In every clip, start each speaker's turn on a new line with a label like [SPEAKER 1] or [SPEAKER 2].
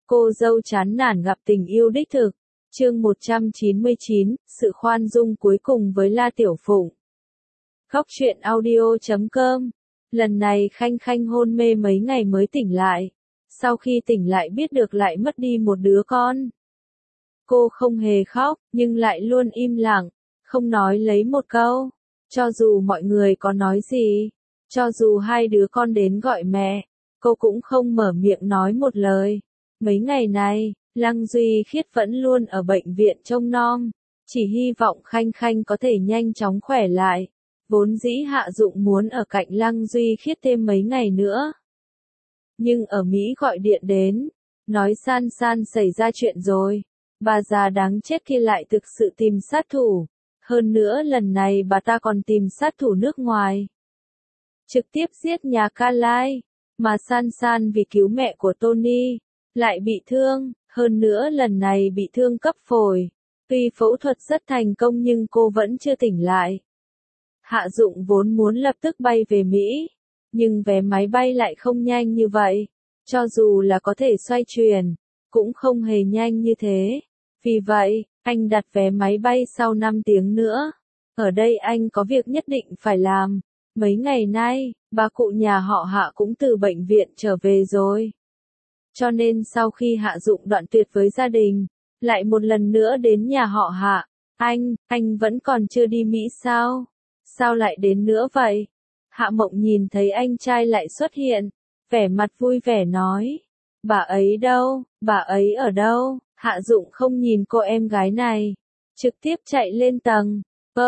[SPEAKER 1] Cô dâu chán nản gặp tình yêu đích thực. Chương 199, sự khoan dung cuối cùng với La Tiểu Phụng. Góc truyện audio.com. Lần này Khanh Khanh hôn mê mấy ngày mới tỉnh lại. Sau khi tỉnh lại biết được lại mất đi một đứa con. Cô không hề khóc, nhưng lại luôn im lặng, không nói lấy một câu. Cho dù mọi người có nói gì, cho dù hai đứa con đến gọi mẹ, cô cũng không mở miệng nói một lời. Mấy ngày này, Lăng Duy Khiết vẫn luôn ở bệnh viện trông nom, chỉ hy vọng Khanh Khanh có thể nhanh chóng khỏe lại. Vốn dĩ Hạ Dụng muốn ở cạnh Lăng Duy Khiết thêm mấy ngày nữa. Nhưng ở Mỹ gọi điện đến, nói San San xảy ra chuyện rồi. Bà già đáng chết kia lại thực sự tìm sát thủ. Hơn nữa lần này bà ta còn tìm sát thủ nước ngoài. Trực tiếp giết nhà Ca Lai. Mà San San vì cứu mẹ của Tony, lại bị thương. Hơn nữa lần này bị thương cấp phổi. Tuy phẫu thuật rất thành công nhưng cô vẫn chưa tỉnh lại. Hạ Dụng vốn muốn lập tức bay về Mỹ. Nhưng vé máy bay lại không nhanh như vậy. Cho dù là có thể xoay chuyển, cũng không hề nhanh như thế. Vì vậy, anh đặt vé máy bay sau 5 tiếng nữa. Ở đây anh có việc nhất định phải làm. Mấy ngày nay, bà cụ nhà họ Hạ cũng từ bệnh viện trở về rồi. Cho nên sau khi Hạ Dụng đoạn tuyệt với gia đình, lại một lần nữa đến nhà họ Hạ. Anh vẫn còn chưa đi Mỹ sao? Sao lại đến nữa vậy? Hạ Mộng nhìn thấy anh trai lại xuất hiện, vẻ mặt vui vẻ nói. Bà ấy đâu? Bà ấy ở đâu? Hạ Dụng không nhìn cô em gái này, trực tiếp chạy lên tầng.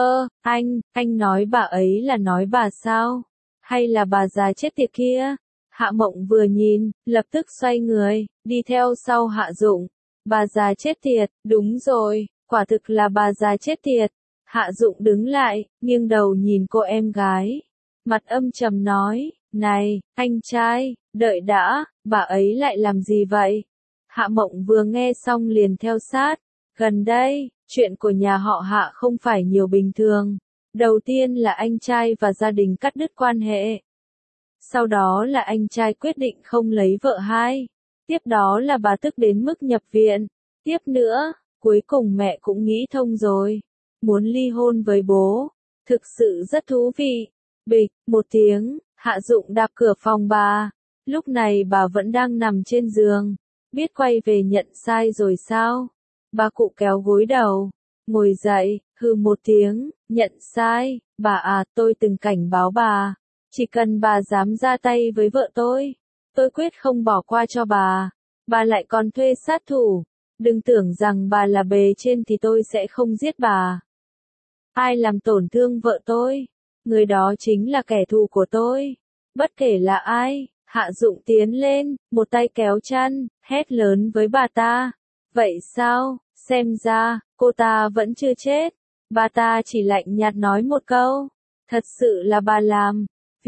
[SPEAKER 1] Anh nói bà ấy là nói bà sao? Hay là bà già chết tiệt kia? Hạ Mộng vừa nhìn, lập tức xoay người, đi theo sau Hạ Dụng. Bà già chết tiệt, đúng rồi, quả thực là bà già chết tiệt. Hạ Dụng đứng lại, nghiêng đầu nhìn cô em gái. Mặt âm trầm nói, này, anh trai, đợi đã, bà ấy lại làm gì vậy? Hạ Mộng vừa nghe xong liền theo sát. Gần đây, chuyện của nhà họ Hạ không phải nhiều bình thường. Đầu tiên là anh trai và gia đình cắt đứt quan hệ. Sau đó là anh trai quyết định không lấy vợ hai. Tiếp đó là bà tức đến mức nhập viện. Tiếp nữa, cuối cùng mẹ cũng nghĩ thông rồi. Muốn ly hôn với bố. Thực sự rất thú vị. Bịch, một tiếng, Hạ Dụng đạp cửa phòng bà. Lúc này bà vẫn đang nằm trên giường. Biết quay về nhận sai rồi sao? Bà cụ kéo gối đầu, ngồi dậy, hừ một tiếng, nhận sai. Bà à, tôi từng cảnh báo bà. Chỉ cần bà dám ra tay với vợ tôi quyết không bỏ qua cho bà. Bà lại còn thuê sát thủ. Đừng tưởng rằng bà là bề trên thì tôi sẽ không giết bà. Ai làm tổn thương vợ tôi, người đó chính là kẻ thù của tôi. Bất kể là ai. Hạ Dụng tiến lên, một tay kéo chăn, hét lớn với bà ta. Vậy sao, xem ra, cô ta vẫn chưa chết. Bà ta chỉ lạnh nhạt nói một câu. Thật sự là bà làm.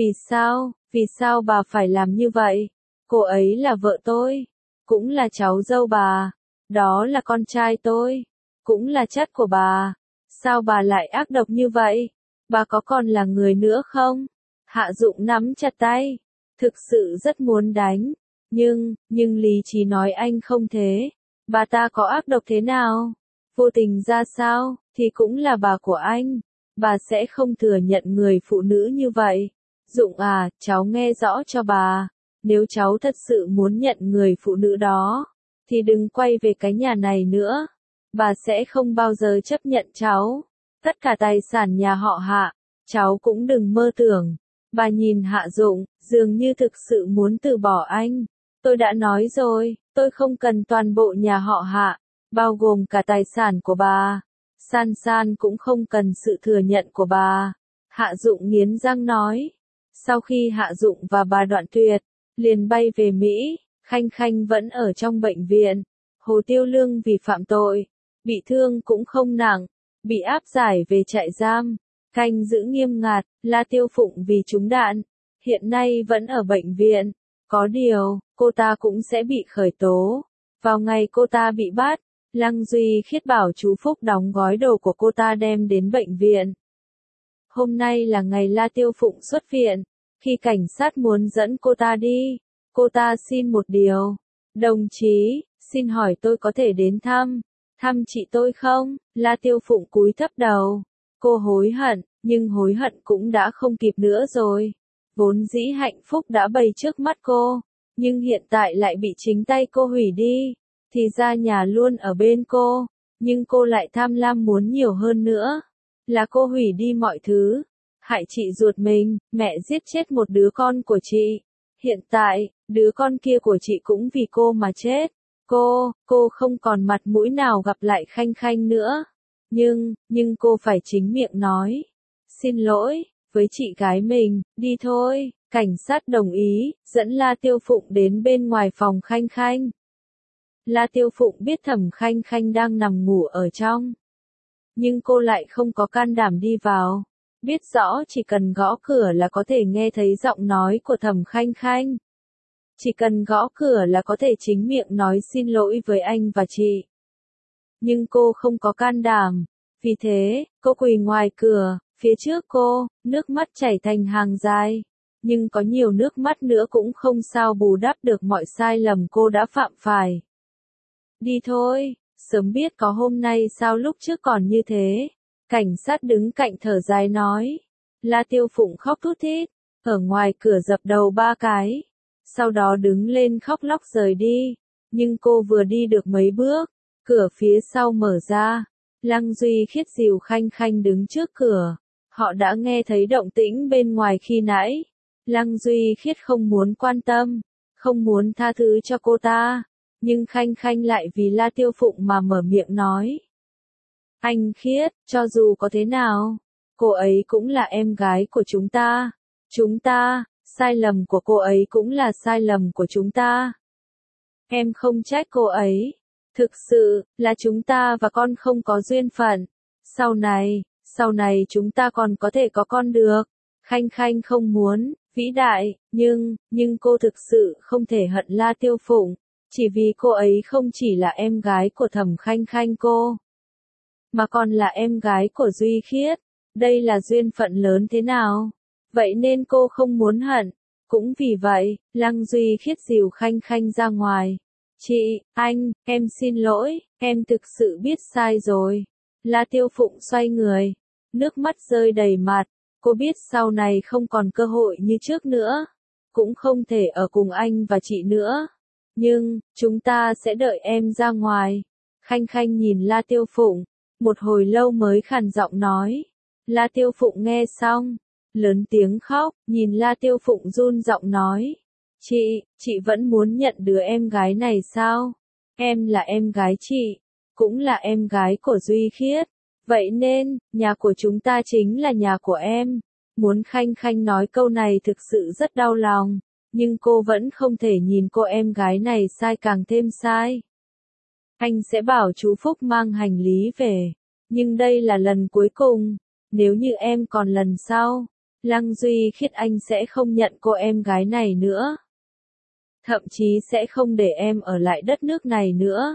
[SPEAKER 1] Vì sao bà phải làm như vậy? Cô ấy là vợ tôi, cũng là cháu dâu bà. Đó là con trai tôi, cũng là chất của bà. Sao bà lại ác độc như vậy? Bà có còn là người nữa không? Hạ Dụng nắm chặt tay. Thực sự rất muốn đánh, nhưng lý trí nói anh không thế. Bà ta có ác độc thế nào? Vô tình ra sao, thì cũng là bà của anh. Bà sẽ không thừa nhận người phụ nữ như vậy. Dụng à, cháu nghe rõ cho bà. Nếu cháu thật sự muốn nhận người phụ nữ đó, thì đừng quay về cái nhà này nữa. Bà sẽ không bao giờ chấp nhận cháu. Tất cả tài sản nhà họ Hạ, cháu cũng đừng mơ tưởng. Bà nhìn Hạ Dụng, dường như thực sự muốn từ bỏ anh. Tôi đã nói rồi, tôi không cần toàn bộ nhà họ Hạ, bao gồm cả tài sản của bà. San San cũng không cần sự thừa nhận của bà. Hạ Dụng nghiến răng nói. Sau khi Hạ Dụng và bà đoạn tuyệt, liền bay về Mỹ, Khanh Khanh vẫn ở trong bệnh viện. Hồ Tiêu Lương vì phạm tội, bị thương cũng không nặng, bị áp giải về trại giam. Canh giữ nghiêm ngặt, La Tiêu Phụng vì trúng đạn, hiện nay vẫn ở bệnh viện. Có điều, cô ta cũng sẽ bị khởi tố. Vào ngày cô ta bị bắt, Lăng Duy Khiết bảo chú Phúc đóng gói đồ của cô ta đem đến bệnh viện. Hôm nay là ngày La Tiêu Phụng xuất viện. Khi cảnh sát muốn dẫn cô ta đi, cô ta xin một điều. Đồng chí, Xin hỏi tôi có thể đến thăm chị tôi không? La Tiêu Phụng cúi thấp đầu. Cô hối hận, nhưng hối hận cũng đã không kịp nữa rồi. Vốn dĩ hạnh phúc đã bày trước mắt cô, nhưng hiện tại lại bị chính tay cô hủy đi. Thì ra nhà luôn ở bên cô, nhưng cô lại tham lam muốn nhiều hơn nữa. Là cô hủy đi mọi thứ, hại chị ruột mình, mẹ giết chết một đứa con của chị. Hiện tại, đứa con kia của chị cũng vì cô mà chết. Cô không còn mặt mũi nào gặp lại Khanh Khanh nữa. Nhưng cô phải chính miệng nói. Xin lỗi, với chị gái mình, đi thôi. Cảnh sát đồng ý, dẫn La Tiêu Phụng đến bên ngoài phòng Khanh Khanh. La Tiêu Phụng biết Thẩm Khanh Khanh đang nằm ngủ ở trong. Nhưng cô lại không có can đảm đi vào. Biết rõ chỉ cần gõ cửa là có thể nghe thấy giọng nói của Thẩm Khanh Khanh. Chỉ cần gõ cửa là có thể chính miệng nói xin lỗi với anh và chị. Nhưng cô không có can đảm. Vì thế, cô quỳ ngoài cửa, phía trước cô, nước mắt chảy thành hàng dài. Nhưng có nhiều nước mắt nữa cũng không sao bù đắp được mọi sai lầm cô đã phạm phải. Đi thôi, sớm biết có hôm nay sao lúc trước còn như thế. Cảnh sát đứng cạnh thở dài nói. La Tiêu Phụng khóc thút thít, ở ngoài cửa dập đầu 3 cái. Sau đó đứng lên khóc lóc rời đi. Nhưng cô vừa đi được mấy bước, cửa phía sau mở ra. Lăng Duy Khiết dìu Khanh Khanh đứng trước cửa. Họ đã nghe thấy động tĩnh bên ngoài khi nãy. Lăng Duy Khiết không muốn quan tâm, không muốn tha thứ cho cô ta. Nhưng Khanh Khanh lại vì La Tiêu Phụng mà mở miệng nói. Anh Khiết, cho dù có thế nào, cô ấy cũng là em gái của chúng ta. Sai lầm của cô ấy cũng là sai lầm của chúng ta. Em không trách cô ấy. Thực sự, là chúng ta và con không có duyên phận. Sau này chúng ta còn có thể có con được. Khanh Khanh không muốn, vĩ đại, nhưng cô thực sự không thể hận La Tiêu Phụng. Chỉ vì cô ấy không chỉ là em gái của Thẩm Khanh Khanh cô, mà còn là em gái của Duy Khiết. Đây là duyên phận lớn thế nào? Vậy nên cô không muốn hận. Cũng vì vậy, Lăng Duy Khiết dìu Khanh Khanh ra ngoài. Chị, anh, em xin lỗi, em thực sự biết sai rồi. La Tiêu Phụng xoay người, nước mắt rơi đầy mặt. Cô biết sau này không còn cơ hội như trước nữa. Cũng không thể ở cùng anh và chị nữa. Nhưng, chúng ta sẽ đợi em ra ngoài. Khanh Khanh nhìn La Tiêu Phụng, một hồi lâu mới khàn giọng nói. La Tiêu Phụng nghe xong, lớn tiếng khóc, nhìn La Tiêu Phụng run giọng nói. Chị vẫn muốn nhận đứa em gái này sao? Em là em gái chị, cũng là em gái của Duy Khiết. Vậy nên, nhà của chúng ta chính là nhà của em. Muốn Khanh Khanh nói câu này thực sự rất đau lòng. Nhưng cô vẫn không thể nhìn cô em gái này sai càng thêm sai. Anh sẽ bảo chú Phúc mang hành lý về. Nhưng đây là lần cuối cùng. Nếu như em còn lần sau, Lăng Duy Khiết anh sẽ không nhận cô em gái này nữa. Thậm chí sẽ không để em ở lại đất nước này nữa.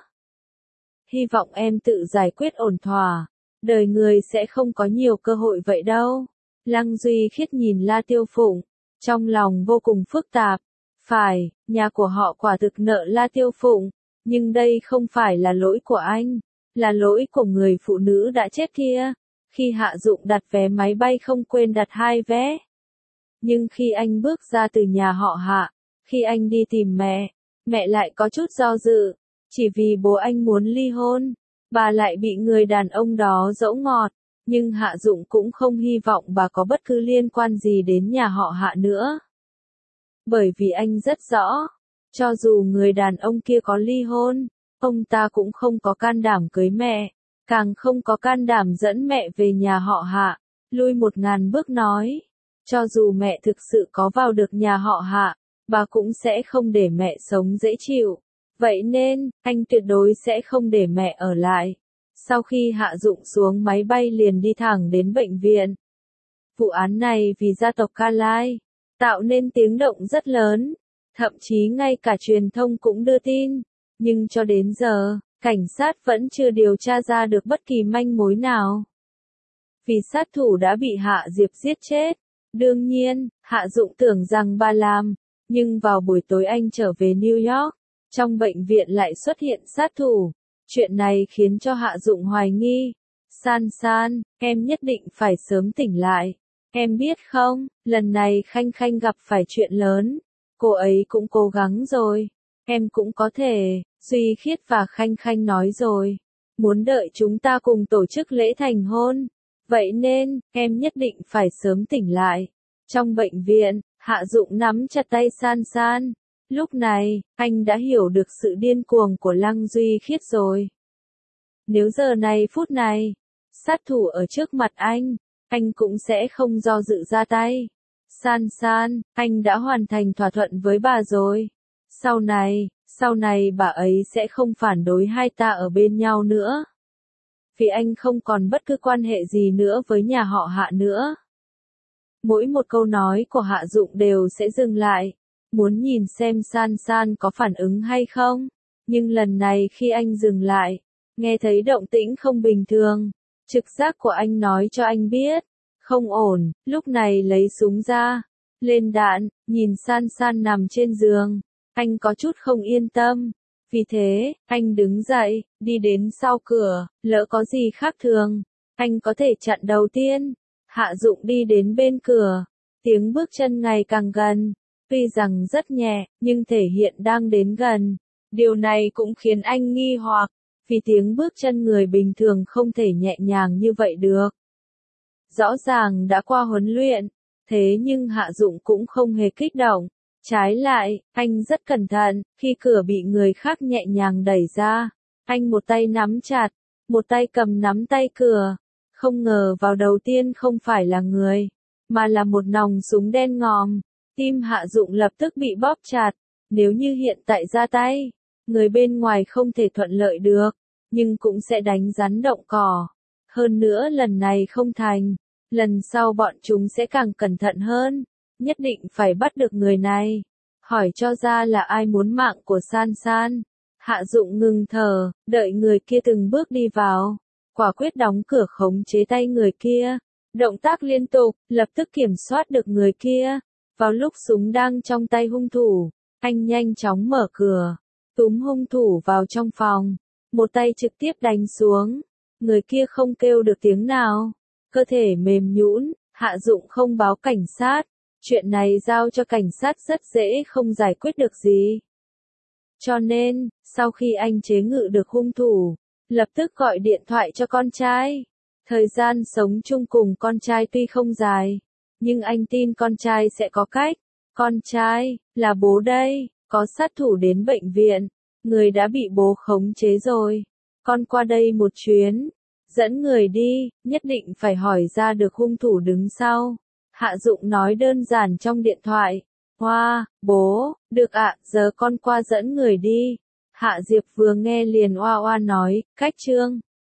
[SPEAKER 1] Hy vọng em tự giải quyết ổn thỏa. Đời người sẽ không có nhiều cơ hội vậy đâu. Lăng Duy Khiết nhìn La Tiêu Phụng, trong lòng vô cùng phức tạp. Phải, nhà của họ quả thực nợ La Tiêu Phụng, nhưng đây không phải là lỗi của anh, là lỗi của người phụ nữ đã chết kia. Khi Hạ Dụng đặt vé máy bay không quên đặt 2 vé. Nhưng khi anh bước ra từ nhà họ Hạ, khi anh đi tìm mẹ lại có chút do dự, chỉ vì bố anh muốn ly hôn, bà lại bị người đàn ông đó dỗ ngọt. Nhưng Hạ Dụng cũng không hy vọng bà có bất cứ liên quan gì đến nhà họ Hạ nữa. Bởi vì anh rất rõ, cho dù người đàn ông kia có ly hôn, ông ta cũng không có can đảm cưới mẹ, càng không có can đảm dẫn mẹ về nhà họ Hạ. Lui 1000 bước nói, cho dù mẹ thực sự có vào được nhà họ Hạ, bà cũng sẽ không để mẹ sống dễ chịu. Vậy nên, anh tuyệt đối sẽ không để mẹ ở lại. Sau khi Hạ Dụng xuống máy bay liền đi thẳng đến bệnh viện. Vụ án này vì gia tộc Ca Lai, tạo nên tiếng động rất lớn. Thậm chí ngay cả truyền thông cũng đưa tin. Nhưng cho đến giờ, cảnh sát vẫn chưa điều tra ra được bất kỳ manh mối nào. Vì sát thủ đã bị Hạ Diệp giết chết. Đương nhiên, Hạ Dụng tưởng rằng bà làm. Nhưng vào buổi tối anh trở về New York, trong bệnh viện lại xuất hiện sát thủ. Chuyện này khiến cho Hạ Dụng hoài nghi. San San, em nhất định phải sớm tỉnh lại. Em biết không, lần này Khanh Khanh gặp phải chuyện lớn. Cô ấy cũng cố gắng rồi. Em cũng có thể. Duy Khiết và Khanh Khanh nói rồi. Muốn đợi chúng ta cùng tổ chức lễ thành hôn. Vậy nên, em nhất định phải sớm tỉnh lại. Trong bệnh viện, Hạ Dụng nắm chặt tay San San. Lúc này, anh đã hiểu được sự điên cuồng của Lăng Duy Khiết rồi. Nếu giờ này phút này, sát thủ ở trước mặt anh cũng sẽ không do dự ra tay. San San, anh đã hoàn thành thỏa thuận với bà rồi. Sau này bà ấy sẽ không phản đối hai ta ở bên nhau nữa. Vì anh không còn bất cứ quan hệ gì nữa với nhà họ Hạ nữa. Mỗi một câu nói của Hạ Dụng đều sẽ dừng lại, muốn nhìn xem San San có phản ứng hay không. Nhưng lần này khi anh dừng lại, nghe thấy động tĩnh không bình thường, trực giác của anh nói cho anh biết, không ổn, lúc này lấy súng ra, lên đạn, nhìn San San nằm trên giường, anh có chút không yên tâm. Vì thế, anh đứng dậy, đi đến sau cửa, lỡ có gì khác thường, anh có thể chặn đầu tiên. Hạ Dụng đi đến bên cửa, tiếng bước chân ngày càng gần, tuy rằng rất nhẹ, nhưng thể hiện đang đến gần. Điều này cũng khiến anh nghi hoặc, vì tiếng bước chân người bình thường không thể nhẹ nhàng như vậy được. Rõ ràng đã qua huấn luyện, thế nhưng Hạ Dụng cũng không hề kích động. Trái lại, anh rất cẩn thận, khi cửa bị người khác nhẹ nhàng đẩy ra, anh một tay nắm chặt, một tay cầm nắm tay cửa. Không ngờ vào đầu tiên không phải là người, mà là một nòng súng đen ngòm. Tim Hạ Dụng lập tức bị bóp chặt. Nếu như hiện tại ra tay, người bên ngoài không thể thuận lợi được, nhưng cũng sẽ đánh rắn động cỏ. Hơn nữa lần này không thành, lần sau bọn chúng sẽ càng cẩn thận hơn. Nhất định phải bắt được người này. Hỏi cho ra là ai muốn mạng của San San. Hạ Dụng ngừng thở, đợi người kia từng bước đi vào. Quả quyết đóng cửa khống chế tay người kia. Động tác liên tục, lập tức kiểm soát được người kia. Vào lúc súng đang trong tay hung thủ, anh nhanh chóng mở cửa, túm hung thủ vào trong phòng. Một tay trực tiếp đánh xuống. Người kia không kêu được tiếng nào. Cơ thể mềm nhũn, Hạ Dụng không báo cảnh sát. Chuyện này giao cho cảnh sát rất dễ không giải quyết được gì. Cho nên, sau khi anh chế ngự được hung thủ, lập tức gọi điện thoại cho con trai. Thời gian sống chung cùng con trai tuy không dài, nhưng anh tin con trai sẽ có cách. Con trai, là bố đây, có sát thủ đến bệnh viện, người đã bị bố khống chế rồi. Con qua đây một chuyến, dẫn người đi, nhất định phải hỏi ra được hung thủ đứng sau. Hạ Dụng nói đơn giản trong điện thoại. Hoa, bố, được ạ, giờ con qua dẫn người đi. Hạ Diệp vừa nghe liền oa oa nói, cách Trương.